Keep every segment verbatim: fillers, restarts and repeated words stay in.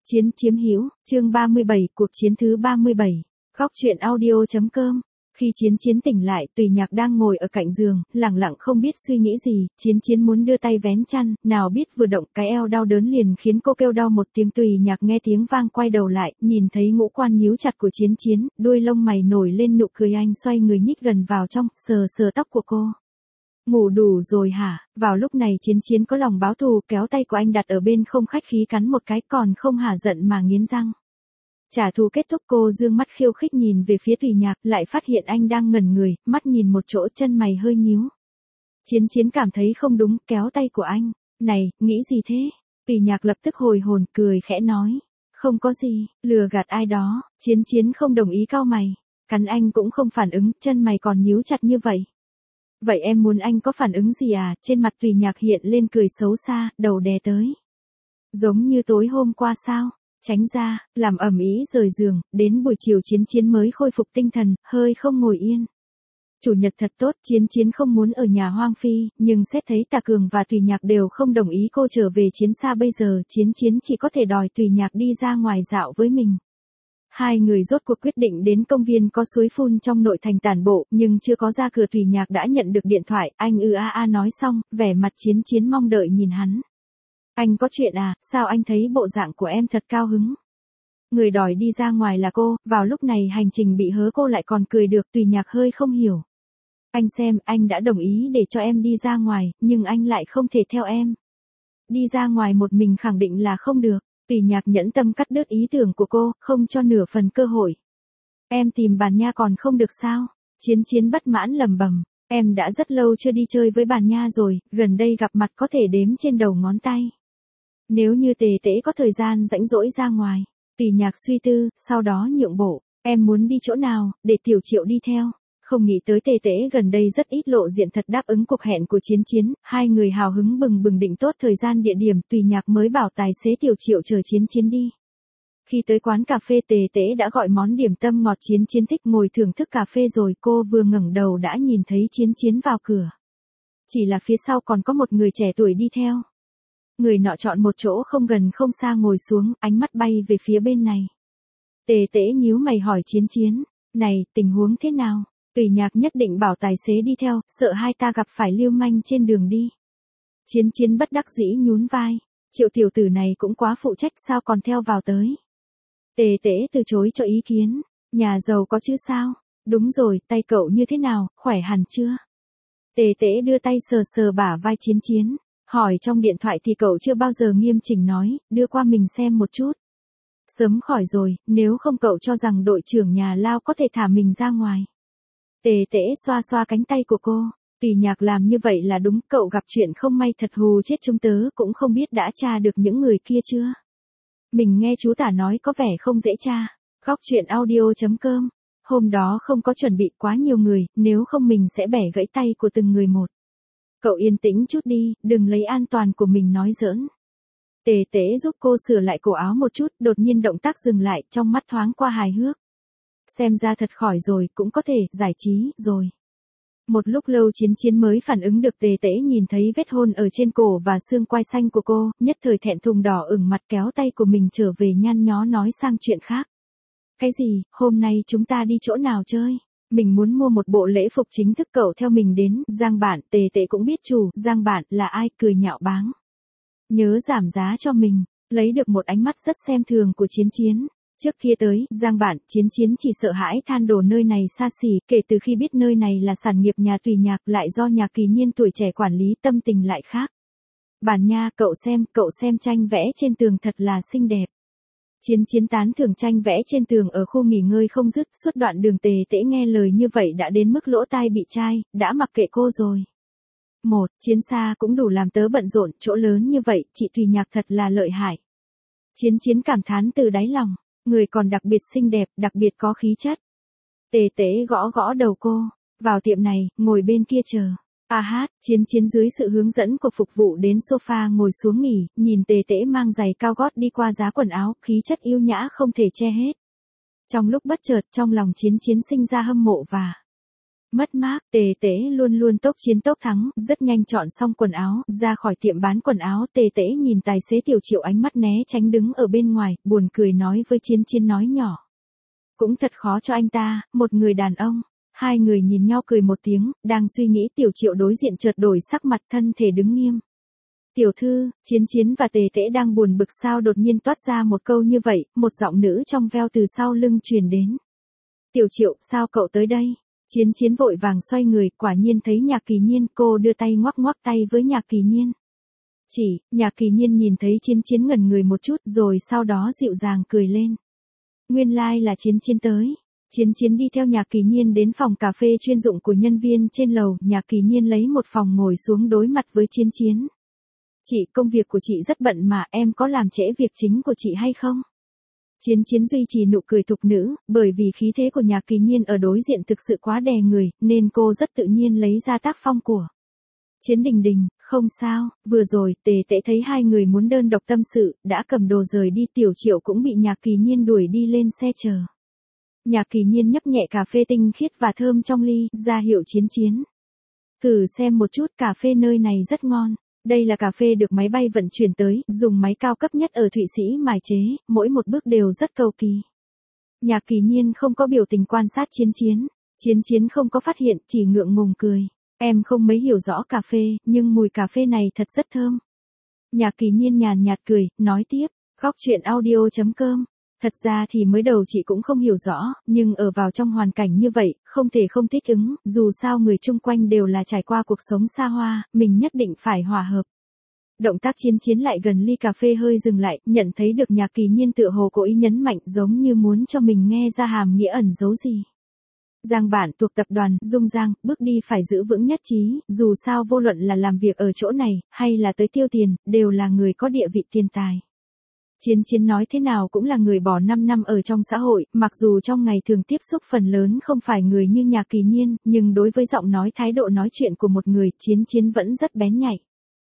Chiến chiếm hữu, chương ba mươi bảy, cuộc chiến thứ ba mươi bảy. Góc truyện audio.com. Khi Chiến Chiến tỉnh lại, Tùy Nhạc đang ngồi ở cạnh giường, lặng lặng không biết suy nghĩ gì. Chiến Chiến muốn đưa tay vén chăn, nào biết vừa động cái eo đau đớn liền khiến cô kêu đau một tiếng. Tùy Nhạc nghe tiếng vang quay đầu lại, nhìn thấy ngũ quan nhíu chặt của Chiến Chiến, đuôi lông mày nổi lên nụ cười. Anh xoay người nhích gần vào trong, sờ sờ tóc của cô. Ngủ đủ rồi hả? Vào lúc này Chiến Chiến có lòng báo thù, kéo tay của anh đặt ở bên, không khách khí cắn một cái, còn không hả giận mà nghiến răng. Trả thù kết thúc, cô dương mắt khiêu khích nhìn về phía Tùy Nhạc, lại phát hiện anh đang ngẩn người, mắt nhìn một chỗ, chân mày hơi nhíu. Chiến Chiến cảm thấy không đúng, kéo tay của anh. Này, nghĩ gì thế? Tùy Nhạc lập tức hồi hồn, cười khẽ nói. Không có gì, lừa gạt ai đó. Chiến Chiến không đồng ý, cau mày. Cắn anh cũng không phản ứng, chân mày còn nhíu chặt như vậy. Vậy em muốn anh có phản ứng gì à? Trên mặt Tùy Nhạc hiện lên cười xấu xa, đầu đè tới. Giống như tối hôm qua sao? Tránh ra, làm ầm ĩ rời giường, đến buổi chiều Chiến Chiến mới khôi phục tinh thần, hơi không ngồi yên. Chủ nhật thật tốt, Chiến Chiến không muốn ở nhà hoang phi, nhưng xét thấy Tạ Cường và Tùy Nhạc đều không đồng ý cô trở về Chiến Xa, bây giờ Chiến Chiến chỉ có thể đòi Tùy Nhạc đi ra ngoài dạo với mình. Hai người rốt cuộc quyết định đến công viên có suối phun trong nội thành tản bộ, nhưng chưa có ra cửa Tùy Nhạc đã nhận được điện thoại. Anh ư a a nói xong, vẻ mặt Chiến Chiến mong đợi nhìn hắn. Anh có chuyện à? Sao anh thấy bộ dạng của em thật cao hứng? Người đòi đi ra ngoài là cô. Vào lúc này hành trình bị hớ cô lại còn cười được. Tùy Nhạc hơi không hiểu. Anh xem, anh đã đồng ý để cho em đi ra ngoài, nhưng anh lại không thể theo em. Đi ra ngoài một mình khẳng định là không được. Tùy Nhạc nhẫn tâm cắt đứt ý tưởng của cô, không cho nửa phần cơ hội. Em tìm Bàn Nha còn không được sao? Chiến Chiến bất mãn lầm bầm. Em đã rất lâu chưa đi chơi với Bàn Nha rồi, gần đây gặp mặt có thể đếm trên đầu ngón tay. Nếu như Tề Tễ có thời gian rảnh rỗi ra ngoài. Tùy Nhạc suy tư, sau đó nhượng bộ. Em muốn đi chỗ nào, để Tiểu Triệu đi theo. Không nghĩ tới Tề Tễ gần đây rất ít lộ diện, thật đáp ứng cuộc hẹn của Chiến Chiến. Hai người hào hứng bừng bừng định tốt thời gian địa điểm. Tùy Nhạc mới bảo tài xế Tiểu Triệu chờ Chiến Chiến đi. Khi tới quán cà phê, Tề Tễ đã gọi món điểm tâm ngọt Chiến Chiến thích, ngồi thưởng thức cà phê rồi. Cô vừa ngẩng đầu đã nhìn thấy Chiến Chiến vào cửa. Chỉ là phía sau còn có một người trẻ tuổi đi theo. Người nọ chọn một chỗ không gần không xa ngồi xuống, ánh mắt bay về phía bên này. Tề Tễ nhíu mày hỏi Chiến Chiến. Này, tình huống thế nào? Tùy Nhạc nhất định bảo tài xế đi theo, sợ hai ta gặp phải lưu manh trên đường đi. Chiến Chiến bất đắc dĩ nhún vai. Triệu tiểu tử này cũng quá phụ trách, sao còn theo vào tới. Tề Tễ từ chối cho ý kiến. Nhà giàu có chứ sao? Đúng rồi, tay cậu như thế nào, khỏe hẳn chưa? Tề Tễ đưa tay sờ sờ bả vai Chiến Chiến. Hỏi trong điện thoại thì cậu chưa bao giờ nghiêm chỉnh nói, đưa qua mình xem một chút. Sớm khỏi rồi, nếu không cậu cho rằng đội trưởng nhà lao có thể thả mình ra ngoài. Tề Tễ xoa xoa cánh tay của cô. Tùy Nhạc làm như vậy là đúng, cậu gặp chuyện không may thật hù chết chúng tớ, cũng không biết đã tra được những người kia chưa. Mình nghe chú tả nói có vẻ không dễ tra. Góc truyện audio.com. Hôm đó không có chuẩn bị quá nhiều người, nếu không mình sẽ bẻ gãy tay của từng người một. Cậu yên tĩnh chút đi, đừng lấy an toàn của mình nói giỡn. Tề Tễ giúp cô sửa lại cổ áo một chút, đột nhiên động tác dừng lại, trong mắt thoáng qua hài hước. Xem ra thật khỏi rồi, cũng có thể, giải trí, rồi. Một lúc lâu Chiến Chiến mới phản ứng được. Tề Tễ nhìn thấy vết hôn ở trên cổ và xương quai xanh của cô, nhất thời thẹn thùng đỏ ửng mặt, kéo tay của mình trở về, nhăn nhó nói sang chuyện khác. Cái gì, hôm nay chúng ta đi chỗ nào chơi? Mình muốn mua một bộ lễ phục chính thức, cậu theo mình đến. Giang Bản. Tề Tễ cũng biết chủ, Giang Bản là ai, cười nhạo báng. Nhớ giảm giá cho mình, lấy được một ánh mắt rất xem thường của Chiến Chiến. Trước kia tới, Giang Bản, Chiến Chiến chỉ sợ hãi than đồ nơi này xa xỉ, kể từ khi biết nơi này là sản nghiệp nhà Tùy Nhạc, lại do nhà Kỳ Nhiên tuổi trẻ quản lý, tâm tình lại khác. Bản Nha, cậu xem, cậu xem tranh vẽ trên tường thật là xinh đẹp. Chiến Chiến tán thưởng tranh vẽ trên tường ở khu nghỉ ngơi không dứt, suốt đoạn đường. Tề Tễ nghe lời như vậy đã đến mức lỗ tai bị chai, đã mặc kệ cô rồi. Một, Chiến Xa cũng đủ làm tớ bận rộn, chỗ lớn như vậy, chị Tùy Nhạc thật là lợi hại. Chiến Chiến cảm thán từ đáy lòng, người còn đặc biệt xinh đẹp, đặc biệt có khí chất. Tề Tễ gõ gõ đầu cô, vào tiệm này, ngồi bên kia chờ. A hát, Chiến Chiến dưới sự hướng dẫn của phục vụ đến sofa ngồi xuống nghỉ, nhìn Tề Tễ mang giày cao gót đi qua giá quần áo, khí chất yêu nhã không thể che hết. Trong lúc bất chợt, trong lòng Chiến Chiến sinh ra hâm mộ và Mất mát, Tề Tễ luôn luôn tốc chiến tốc thắng, rất nhanh chọn xong quần áo, ra khỏi tiệm bán quần áo. Tề Tễ nhìn tài xế Tiểu Triệu ánh mắt né tránh đứng ở bên ngoài, buồn cười nói với Chiến Chiến nói nhỏ. Cũng thật khó cho anh ta, một người đàn ông. Hai người nhìn nhau cười một tiếng, đang suy nghĩ Tiểu Triệu đối diện chợt đổi sắc mặt, thân thể đứng nghiêm. Tiểu thư, Chiến Chiến và Tề Tễ đang buồn bực sao đột nhiên toát ra một câu như vậy, một giọng nữ trong veo từ sau lưng truyền đến. Tiểu Triệu, sao cậu tới đây? Chiến Chiến vội vàng xoay người, quả nhiên thấy Nhạc Kỳ Nhiên, cô đưa tay ngoắc ngoắc tay với Nhạc Kỳ Nhiên. Chỉ, Nhạc Kỳ Nhiên nhìn thấy Chiến Chiến ngẩn người một chút rồi sau đó dịu dàng cười lên. Nguyên lai like là Chiến Chiến tới. Chiến Chiến đi theo Nhạc Kỳ Nhiên đến phòng cà phê chuyên dụng của nhân viên trên lầu, Nhạc Kỳ Nhiên lấy một phòng ngồi xuống đối mặt với Chiến Chiến. Chị, công việc của chị rất bận mà, em có làm trễ việc chính của chị hay không? Chiến Chiến duy trì nụ cười thục nữ, bởi vì khí thế của Nhạc Kỳ Nhiên ở đối diện thực sự quá đè người, nên cô rất tự nhiên lấy ra tác phong của. Chiến Đình Đình, không sao, vừa rồi, Tề Tễ thấy hai người muốn đơn độc tâm sự, đã cầm đồ rời đi. Tiểu Triệu cũng bị Nhạc Kỳ Nhiên đuổi đi lên xe chờ. Nhạc Kỳ Nhiên nhấp nhẹ cà phê tinh khiết và thơm trong ly, ra hiệu Chiến Chiến. Thử xem một chút, cà phê nơi này rất ngon. Đây là cà phê được máy bay vận chuyển tới, dùng máy cao cấp nhất ở Thụy Sĩ mài chế, mỗi một bước đều rất cầu kỳ. Nhạc Kỳ Nhiên không có biểu tình quan sát Chiến Chiến. Chiến Chiến không có phát hiện, chỉ ngượng ngùng cười. Em không mấy hiểu rõ cà phê, nhưng mùi cà phê này thật rất thơm. Nhạc Kỳ Nhiên nhàn nhạt cười, nói tiếp, góc chuyện audio chấm com. Thật ra thì mới đầu chị cũng không hiểu rõ, nhưng ở vào trong hoàn cảnh như vậy, không thể không thích ứng, dù sao người chung quanh đều là trải qua cuộc sống xa hoa, mình nhất định phải hòa hợp. Động tác Chiến Chiến lại gần ly cà phê hơi dừng lại, nhận thấy được Nhạc Kỳ Nhiên tựa hồ cố ý nhấn mạnh giống như muốn cho mình nghe ra hàm nghĩa ẩn giấu gì. Giang Bản thuộc tập đoàn Dung Giang, bước đi phải giữ vững nhất trí, dù sao vô luận là làm việc ở chỗ này, hay là tới tiêu tiền, đều là người có địa vị tiền tài. Chiến Chiến nói thế nào cũng là người bỏ năm năm ở trong xã hội, mặc dù trong ngày thường tiếp xúc phần lớn không phải người như Nhạc Kỳ Nhiên, nhưng đối với giọng nói thái độ nói chuyện của một người, Chiến Chiến vẫn rất bén nhạy.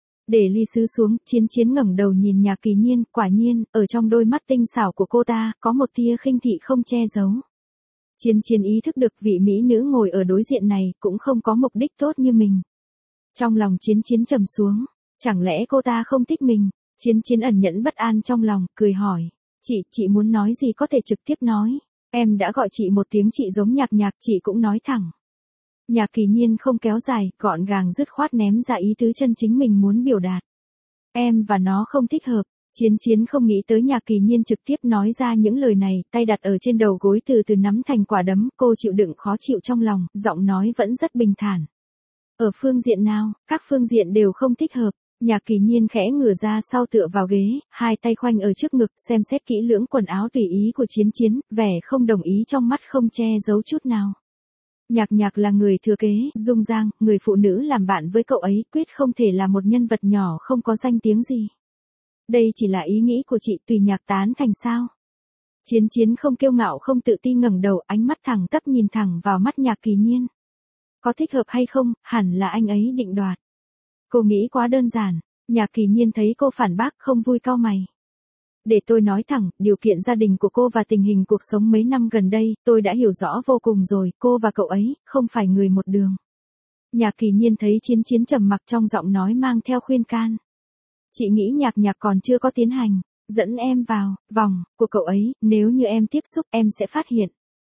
Để ly sứ xuống, Chiến Chiến ngẩng đầu nhìn Nhạc Kỳ Nhiên, quả nhiên, ở trong đôi mắt tinh xảo của cô ta, có một tia khinh thị không che giấu. Chiến Chiến ý thức được vị mỹ nữ ngồi ở đối diện này, cũng không có mục đích tốt như mình. Trong lòng Chiến Chiến trầm xuống, chẳng lẽ cô ta không thích mình? Chiến Chiến ẩn nhẫn bất an trong lòng, cười hỏi. Chị, chị muốn nói gì có thể trực tiếp nói. Em đã gọi chị một tiếng chị giống Nhạc Nhạc, chị cũng nói thẳng. Nhạc Kỳ Nhiên không kéo dài, gọn gàng dứt khoát ném ra ý tứ chân chính mình muốn biểu đạt. Em và nó không thích hợp. Chiến Chiến không nghĩ tới Nhạc Kỳ Nhiên trực tiếp nói ra những lời này, tay đặt ở trên đầu gối từ từ nắm thành quả đấm, cô chịu đựng khó chịu trong lòng, giọng nói vẫn rất bình thản. Ở phương diện nào, các phương diện đều không thích hợp. Nhạc Kỳ Nhiên khẽ ngửa ra sau tựa vào ghế, hai tay khoanh ở trước ngực, xem xét kỹ lưỡng quần áo tùy ý của Chiến Chiến, vẻ không đồng ý trong mắt không che giấu chút nào. Nhạc Nhạc là người thừa kế, Dung Giang, người phụ nữ làm bạn với cậu ấy, quyết không thể là một nhân vật nhỏ không có danh tiếng gì. Đây chỉ là ý nghĩ của chị, tùy Nhạc tán thành sao? Chiến Chiến không kiêu ngạo không tự ti ngẩng đầu, ánh mắt thẳng tắp nhìn thẳng vào mắt Nhạc Kỳ Nhiên. Có thích hợp hay không, hẳn là anh ấy định đoạt. Cô nghĩ quá đơn giản. Nhạc Kỳ Nhiên thấy cô phản bác không vui cau mày. Để tôi nói thẳng, điều kiện gia đình của cô và tình hình cuộc sống mấy năm gần đây, tôi đã hiểu rõ vô cùng rồi, cô và cậu ấy, không phải người một đường. Nhạc Kỳ Nhiên thấy Chiến Chiến trầm mặc trong giọng nói mang theo khuyên can. Chị nghĩ Nhạc Nhạc còn chưa có tiến hành, dẫn em vào, vòng, của cậu ấy, nếu như em tiếp xúc em sẽ phát hiện.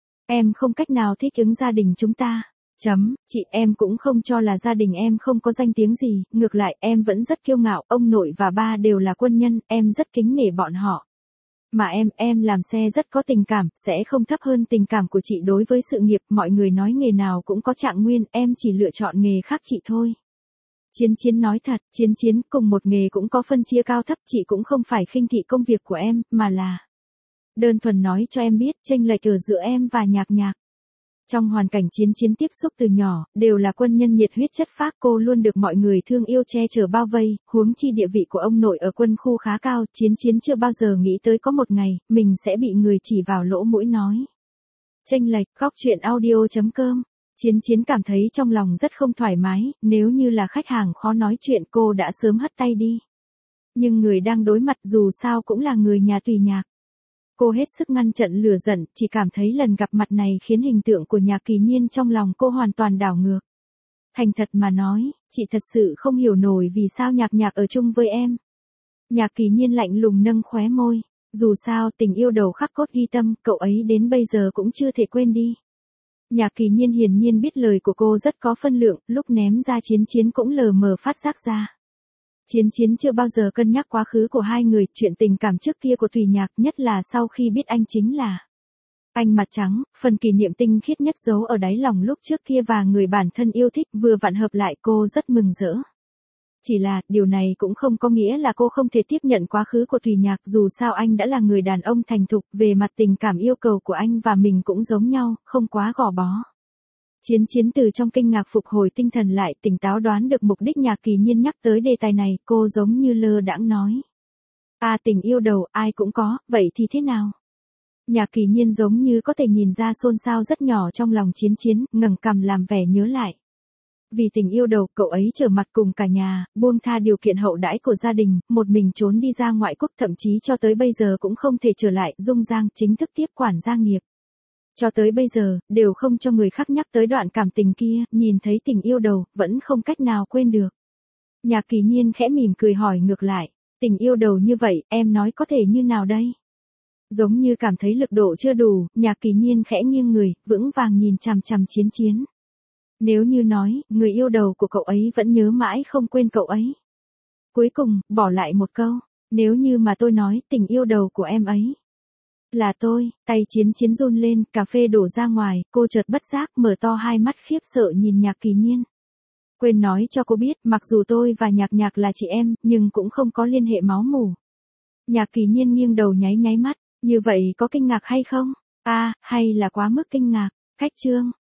Em không cách nào thích ứng gia đình chúng ta. Chấm, chị em cũng không cho là gia đình em không có danh tiếng gì, ngược lại em vẫn rất kiêu ngạo, ông nội và ba đều là quân nhân, em rất kính nể bọn họ. Mà em, em làm xe rất có tình cảm, sẽ không thấp hơn tình cảm của chị đối với sự nghiệp, mọi người nói nghề nào cũng có trạng nguyên, em chỉ lựa chọn nghề khác chị thôi. Chiến Chiến nói thật, Chiến Chiến cùng một nghề cũng có phân chia cao thấp, chị cũng không phải khinh thị công việc của em, mà là đơn thuần nói cho em biết chênh lệch ở giữa em và Nhạc Nhạc. Trong hoàn cảnh Chiến Chiến tiếp xúc từ nhỏ, đều là quân nhân nhiệt huyết chất phác, cô luôn được mọi người thương yêu che chở bao vây, huống chi địa vị của ông nội ở quân khu khá cao, Chiến Chiến chưa bao giờ nghĩ tới có một ngày, mình sẽ bị người chỉ vào lỗ mũi nói. Chênh lệch, góc chuyện audio chấm com. Chiến Chiến cảm thấy trong lòng rất không thoải mái, nếu như là khách hàng khó nói chuyện cô đã sớm hất tay đi. Nhưng người đang đối mặt dù sao cũng là người nhà Tùy Nhạc. Cô hết sức ngăn chặn lửa giận, chỉ cảm thấy lần gặp mặt này khiến hình tượng của Nhạc Kỳ Nhiên trong lòng cô hoàn toàn đảo ngược. Thành thật mà nói, chị thật sự không hiểu nổi vì sao Nhạc Nhạc ở chung với em. Nhạc Kỳ Nhiên lạnh lùng nâng khóe môi. Dù sao tình yêu đầu khắc cốt ghi tâm, cậu ấy đến bây giờ cũng chưa thể quên đi. Nhạc Kỳ Nhiên hiển nhiên biết lời của cô rất có phân lượng, lúc ném ra Chiến Chiến cũng lờ mờ phát giác ra. Chiến Chiến chưa bao giờ cân nhắc quá khứ của hai người, chuyện tình cảm trước kia của Thủy Nhạc, nhất là sau khi biết anh chính là anh mặt trắng, phần kỷ niệm tinh khiết nhất giấu ở đáy lòng lúc trước kia và người bản thân yêu thích vừa vặn hợp lại, cô rất mừng rỡ. Chỉ là, điều này cũng không có nghĩa là cô không thể tiếp nhận quá khứ của Thủy Nhạc, dù sao anh đã là người đàn ông thành thục, về mặt tình cảm yêu cầu của anh và mình cũng giống nhau, không quá gò bó. Chiến Chiến từ trong kinh ngạc phục hồi tinh thần lại, tỉnh táo đoán được mục đích Nhạc Kỳ Nhiên nhắc tới đề tài này, cô giống như lơ đãng nói. À, tình yêu đầu, ai cũng có, vậy thì thế nào? Nhạc Kỳ Nhiên giống như có thể nhìn ra xôn xao rất nhỏ trong lòng Chiến Chiến, ngẩng cằm làm vẻ nhớ lại. Vì tình yêu đầu, cậu ấy trở mặt cùng cả nhà, buông tha điều kiện hậu đãi của gia đình, một mình trốn đi ra ngoại quốc, thậm chí cho tới bây giờ cũng không thể trở lại, Dung Giang chính thức tiếp quản gia nghiệp. Cho tới bây giờ, đều không cho người khác nhắc tới đoạn cảm tình kia, nhìn thấy tình yêu đầu, vẫn không cách nào quên được. Nhạc Kỳ Nhiên khẽ mỉm cười hỏi ngược lại, tình yêu đầu như vậy, em nói có thể như nào đây? Giống như cảm thấy lực độ chưa đủ, Nhạc Kỳ Nhiên khẽ nghiêng người, vững vàng nhìn chằm chằm Chiến Chiến. Nếu như nói, người yêu đầu của cậu ấy vẫn nhớ mãi không quên cậu ấy. Cuối cùng, bỏ lại một câu, nếu như mà tôi nói tình yêu đầu của em ấy là tôi, tay Chiến Chiến run lên, cà phê đổ ra ngoài, cô chợt bất giác mở to hai mắt khiếp sợ nhìn Nhạc Kỳ Nhiên. Quên nói cho cô biết, mặc dù tôi và Nhạc Nhạc là chị em, nhưng cũng không có liên hệ máu mủ. Nhạc Kỳ Nhiên nghiêng đầu nháy nháy mắt, như vậy có kinh ngạc hay không? À, hay là quá mức kinh ngạc, cách chương.